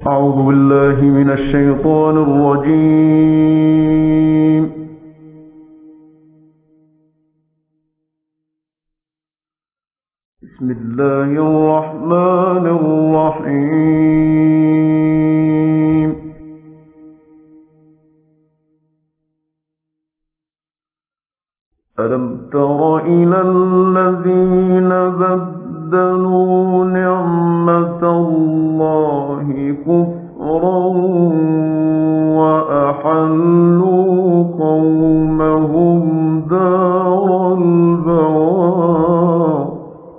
أعوذ بالله من الشيطان الرجيم. بسم الله الرحمن الرحيم. ألم تر إلى الذين بدلوا نعمة الله كفرا وأحلوا قومهم دار البوار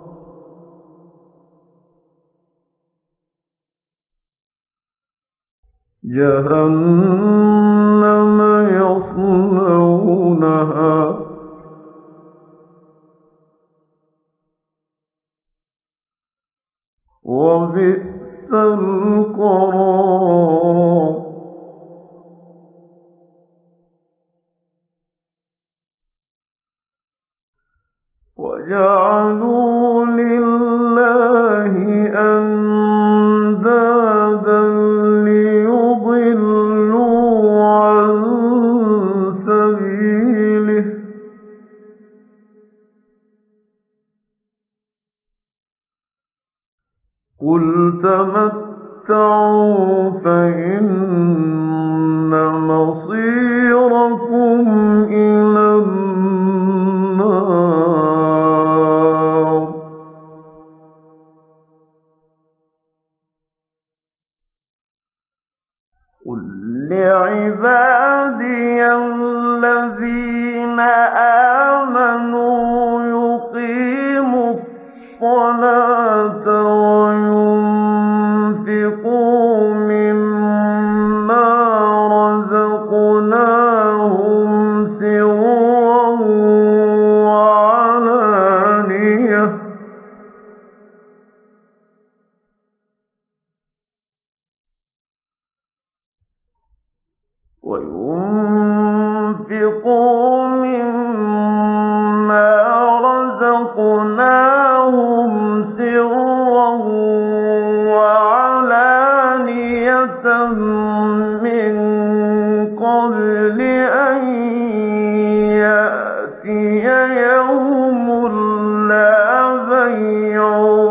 جهنم يصلونها وبئس القرار وجعلوا لله أندادا ليضلوا عن سبيله قل تمتعوا فإن مصيركم إلى النار قل لعبادي الذين آمنوا يقيموا الصلاة وينفقوا مما رزقناهم سرا وعلانية من قبل أن يأتي يوم لا بيع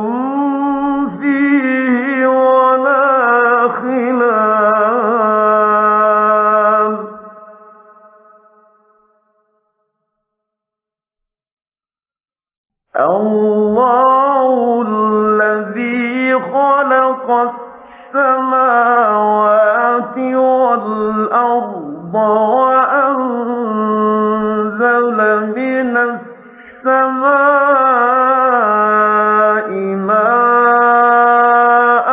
فيه ولا خلال الله الذي خلق السماوات والأرض وأنزل من السماء ماء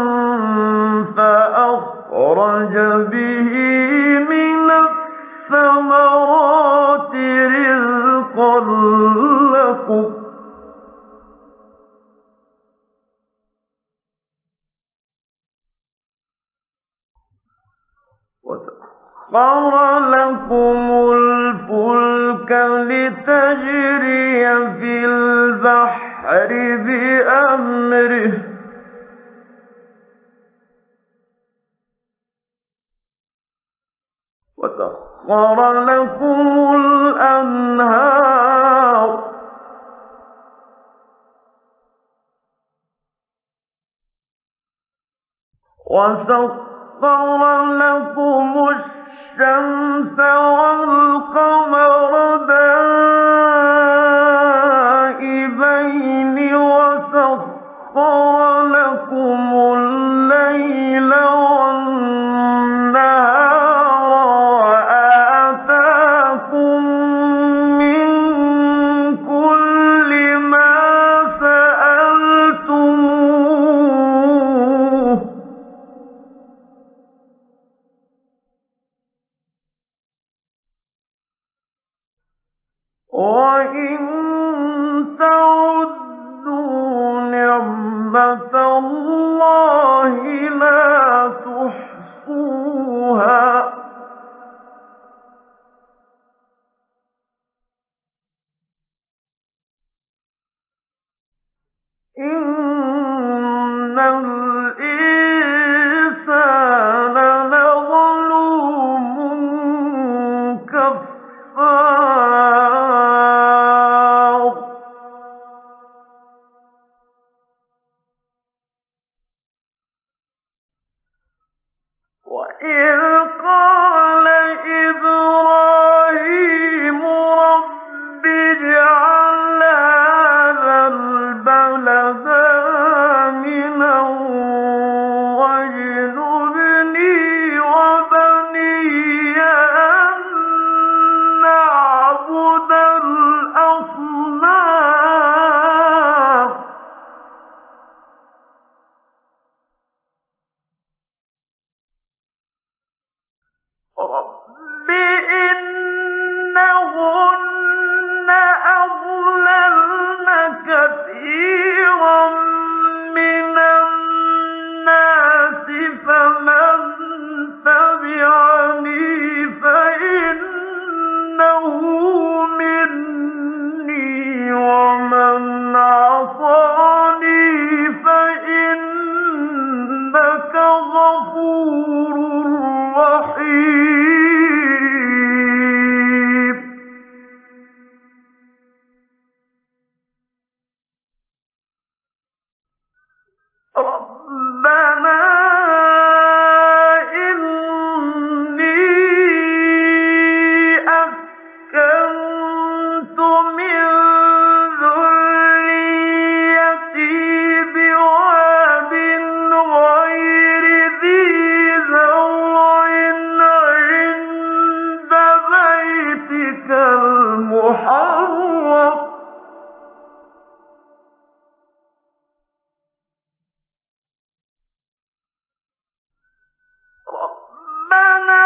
فأخرج به من الثمرات رزقا لكم وسخر لكم الفلك لتجري في البحر بأمره وسخر لكم الأنهار وسخر لكم الشمس والقمر دائبين وسخر لكم الليل والنهار وآتاكم من كل ما سألتموه وَإِذْ قَالَ إِبْرَاهِيمُ رَبِّ اجْعَلْ هَٰذَا الْبَلَدَ آمِنًا وَاجْنُبْنِي وَبَنِيَّ أَن نَّعْبُدَ الْأَصْنَامَ رَبِّ إِنَّهُنَّ أَضْلَلْنَ كَثِيرًا مِّنَ النَّاسِ فَمَن تَبِعَنِي فَإِنَّهُ مِنِّي وَمَنْ عَصَانِي فَإِنَّكَ غَفُورٌ رحيم ربنا إني أسكنت من ذريتي بواد غير ذي زرع عند بيتك المحرم ربنا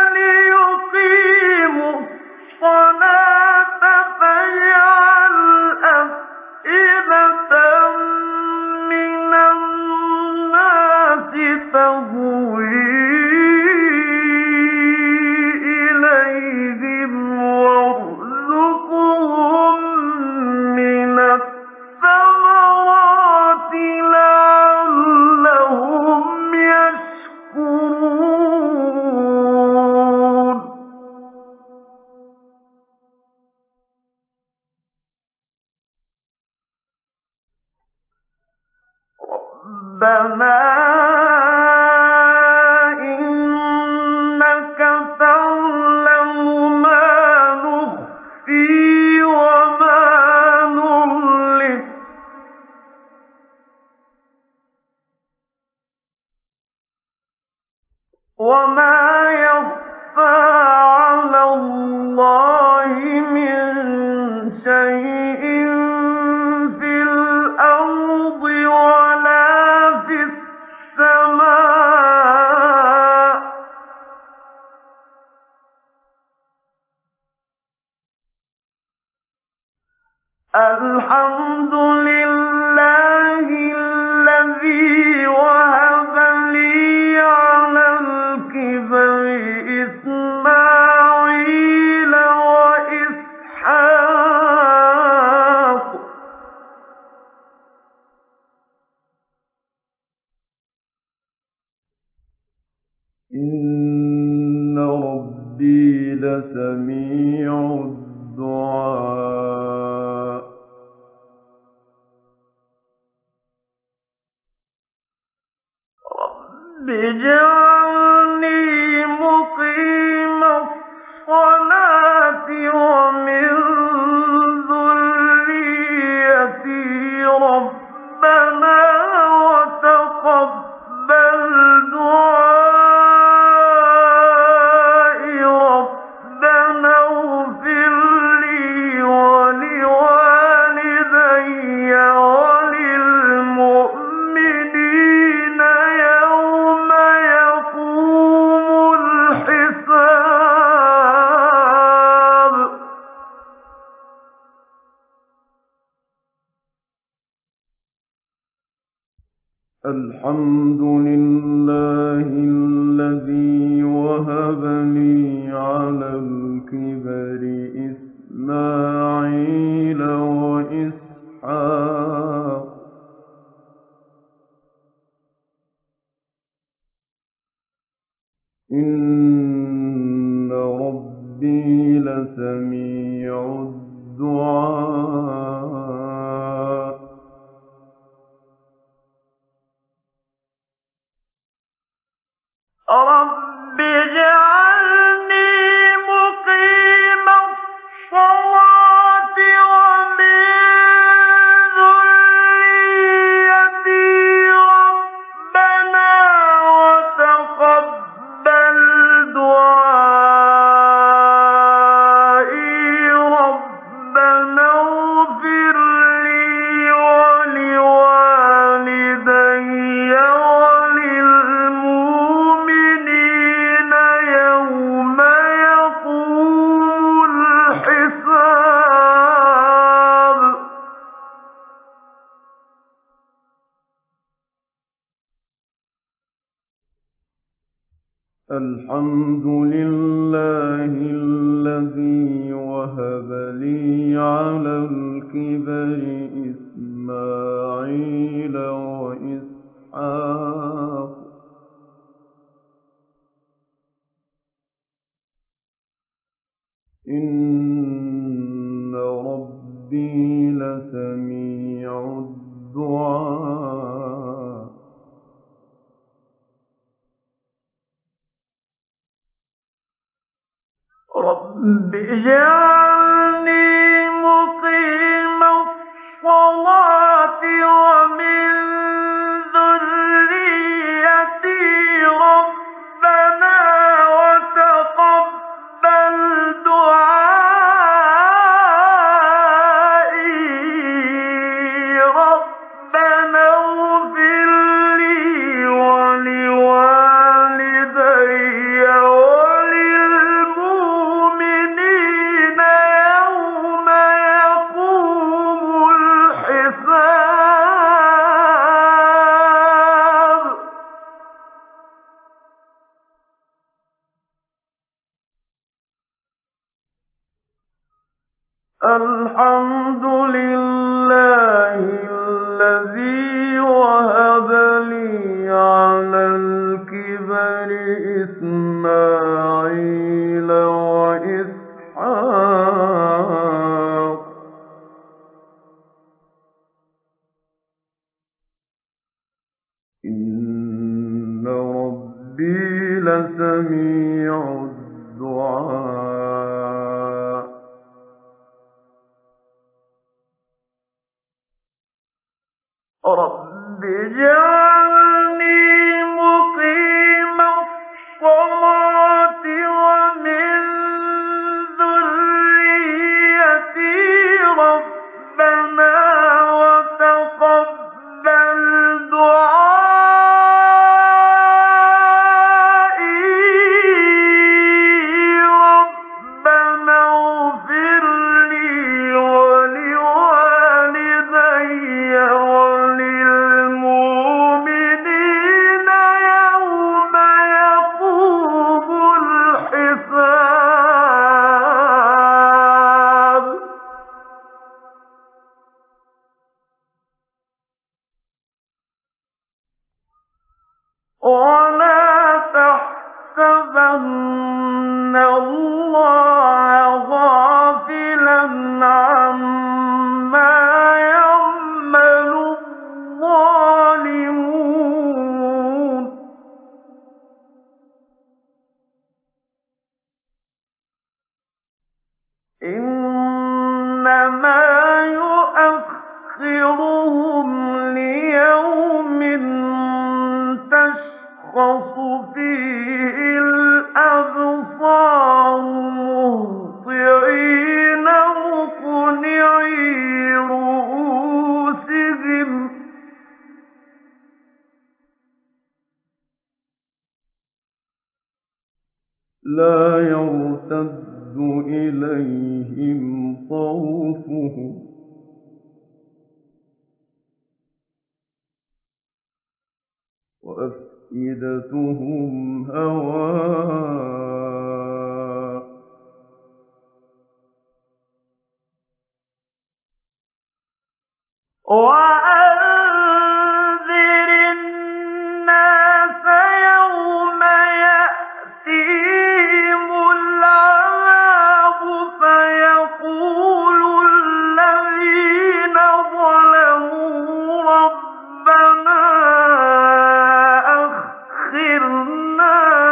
ليقيموا الصلاة فاجعل أفئدة من الناس تهوي إليهم وارزقهم من الثمرات لعلهم يشكرون ربنا إنك تعلم ما نخفي وما نعلن وما يخفى على الله من شيء في الأرض ولا في السماء الحمد لله الذي وهب لي على الكبر إسماعيل وإسحاق إن ربي لسميع الدعاء رب اجعلني مقيم الصلاة ومن ذريتي ربنا وتقبل دعائي ربنا اغفر لي ولوالدي وللمؤمنين يوم يقوم الحساب الحمد لله الذي وهب لي على الكبر إسماعيل وإسحاق إن ربي لسميع الدعاء رب اجعلني مقيم الصلاة ومن ذريتي ربنا وتقبل دعائي ربنا اغفر لي ولوالدي وللمؤمنين يوم يقوم الحساب. الحمد لله الذي وهب لي على الكبر إسماعيل وإسحاق إن ربي لسميع الدعاء. رب اجعلني مقيم الصلاة ومن ذريتي ربنا وتقبل دعائي ربنا اغفر لي ولوالدي وللمؤمنين يوم يقوم الحساب. الحمد لله الذي وهب لي على الكبر إسماعيل وإسحاق إن ربي لسميع الدعاء. رب اجعلني مقيم الصلاة ومن ذريتي ربنا وتقبل دعائي ربنا اغفر لي ولوالدي وللمؤمنين يوم يقوم الحساب. ولا تحسبن الله غافلا عما يعمل الظالمون إنما يؤخرهم ليوم تشخص فيه الأبصار مهطعين مقنعي رؤوسهم لا يرتد إليهم طرفهم وأفئدتهم هواء. وأنذر الناس يوم يأتيهم العذاب فيقول الذين ظلموا ربنا أخرنا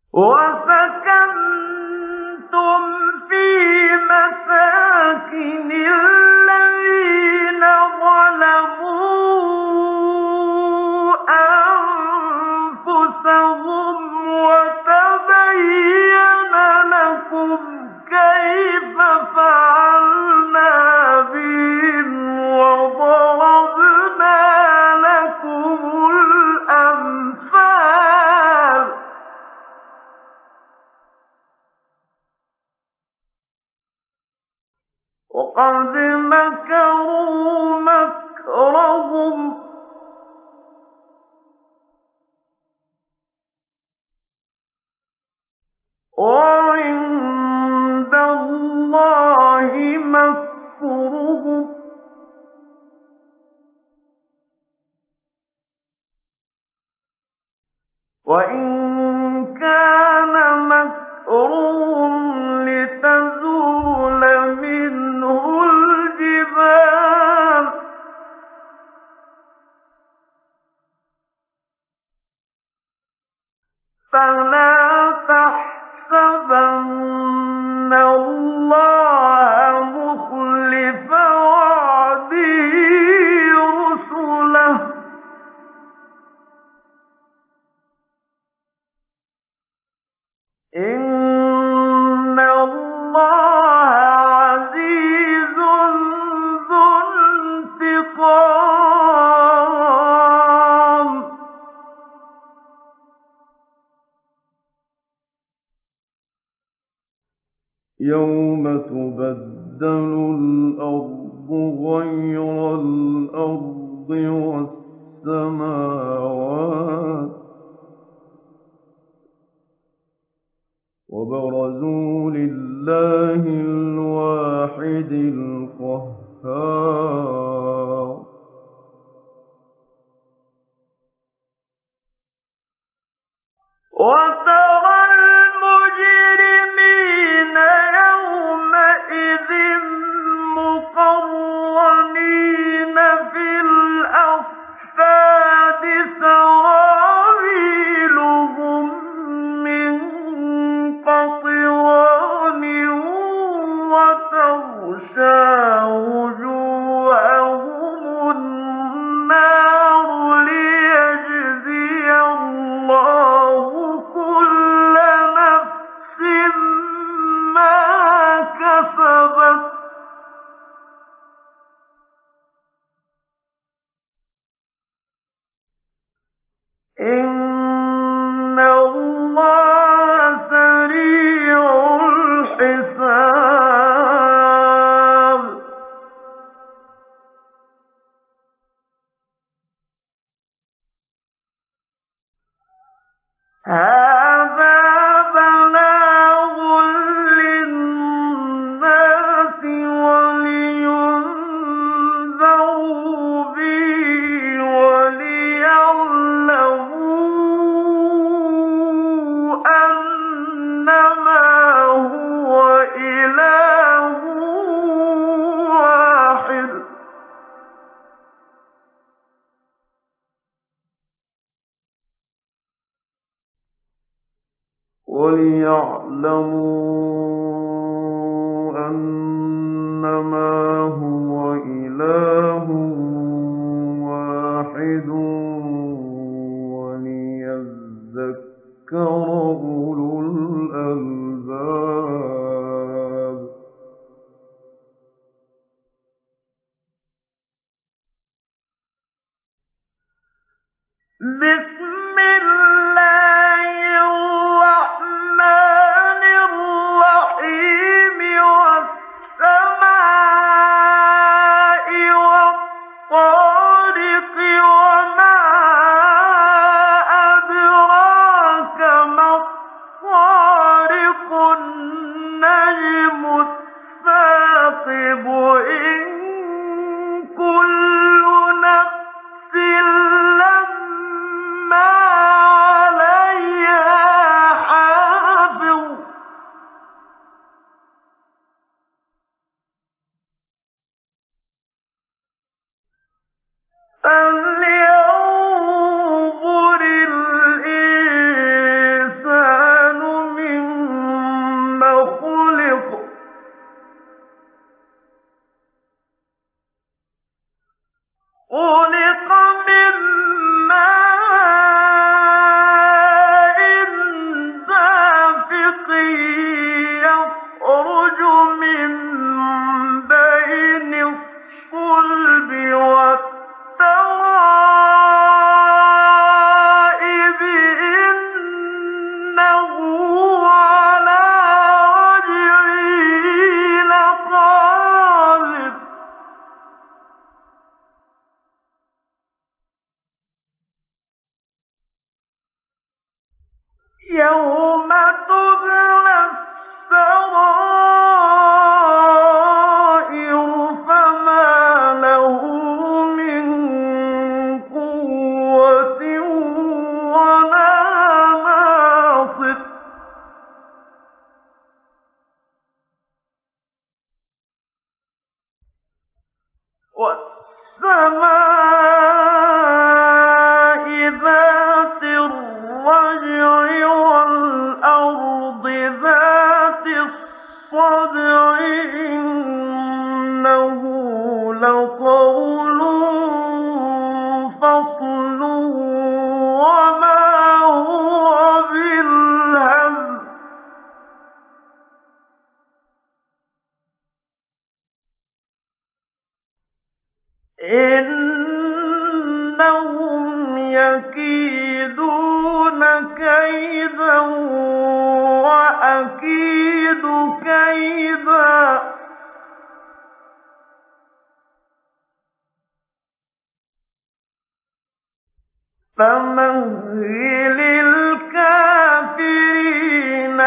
وَسَكَنتُمْ فِي مَسَاكِنِ الَّذِينَ ظَلَمُوا أَنفُسَهُمْ وَتَبَيَّنَ لَكُمْ كَيْفَ فَعَلْنَا بِهِمْ وَضَرَبْنَا لَكُمُ الْأَمْثَالَ ۚ وَقَدْ مَكَرُوا مَكْرَهُمْ وَعِندَ اللَّهِ مَكْرُهُمْ وَإِن كَانَ مَكْرُهُمْ لِتَزُولَ مِنْهُ الْجِبَالُ فَلَا تَحْسَبَنَّ اللَّهَ مُخْلِفَ وَعْدِهِ رُسُلَهُ ۗ إِنَّ اللَّهَ عَزِيزٌ ذُو انتِقَامٍ. يوم تبدل الأرض غير الأرض والسماوات وبرزوا لله الواحد القهار وَتَرَى الْمُجْرِمِينَ يَوْمَئِذٍ مُّقَرَّنِينَ فِي الْأَصْفَادِ سَرَابِيلُهُم مِّن قَطِرَانٍ وَتَغْشَىٰ وُجُوهَهُمُ النَّارُ لِيَجْزِيَ اللَّهُ كُلَّ نَفْسٍ مَّا كَسَبَتْ ۚ إِنَّ اللَّهَ سَرِيعُ الْحِسَابِ. هَٰذَا بَلَاغٌ لِّلنَّاسِ وَلِيُنذَرُوا بِهِ وَلِيَعْلَمُوا أَنَّمَا هُوَ إِلَٰهٌ وَاحِدٌ ۖ وليعلموا أنما هو إله واحد وليذكر أولو الألباب. بسم الله الرحمن الرحيم والسماء والطارق وما أدراك ما الطارق النجم الثاقب إن كل نفس لما يوم تبلى السرائر فما له من قوة ولا ناصر والسماء ذات الرجع والأرض ذات الصدع إنه لقول فصل وما هو بالهزل إنهم يكيدون كيدا وأكيد كيدا فمهل الكافرين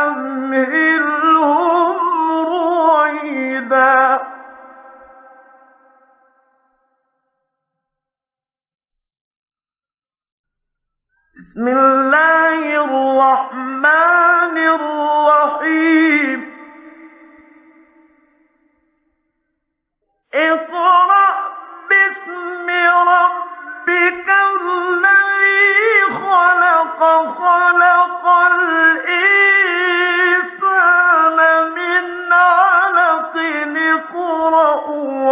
أمهلهم رويدا بسم الله الرحمن الرحيم اقرأ باسم ربك الذي خلق خلق الإنسان من علق اقرأ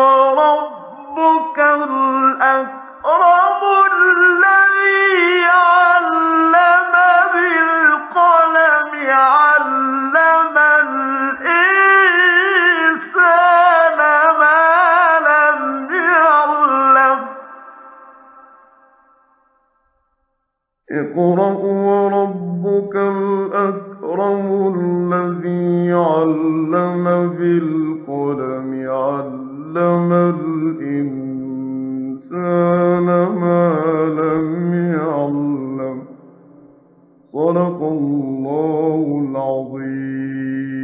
وربك الأكرم الذي علم بالقلم علم الإنسان ما لم يعلم اقرأ وربك الأكرم الذي علم بالقلم علم الإنسان ما لم يعلم صدق الله العظيم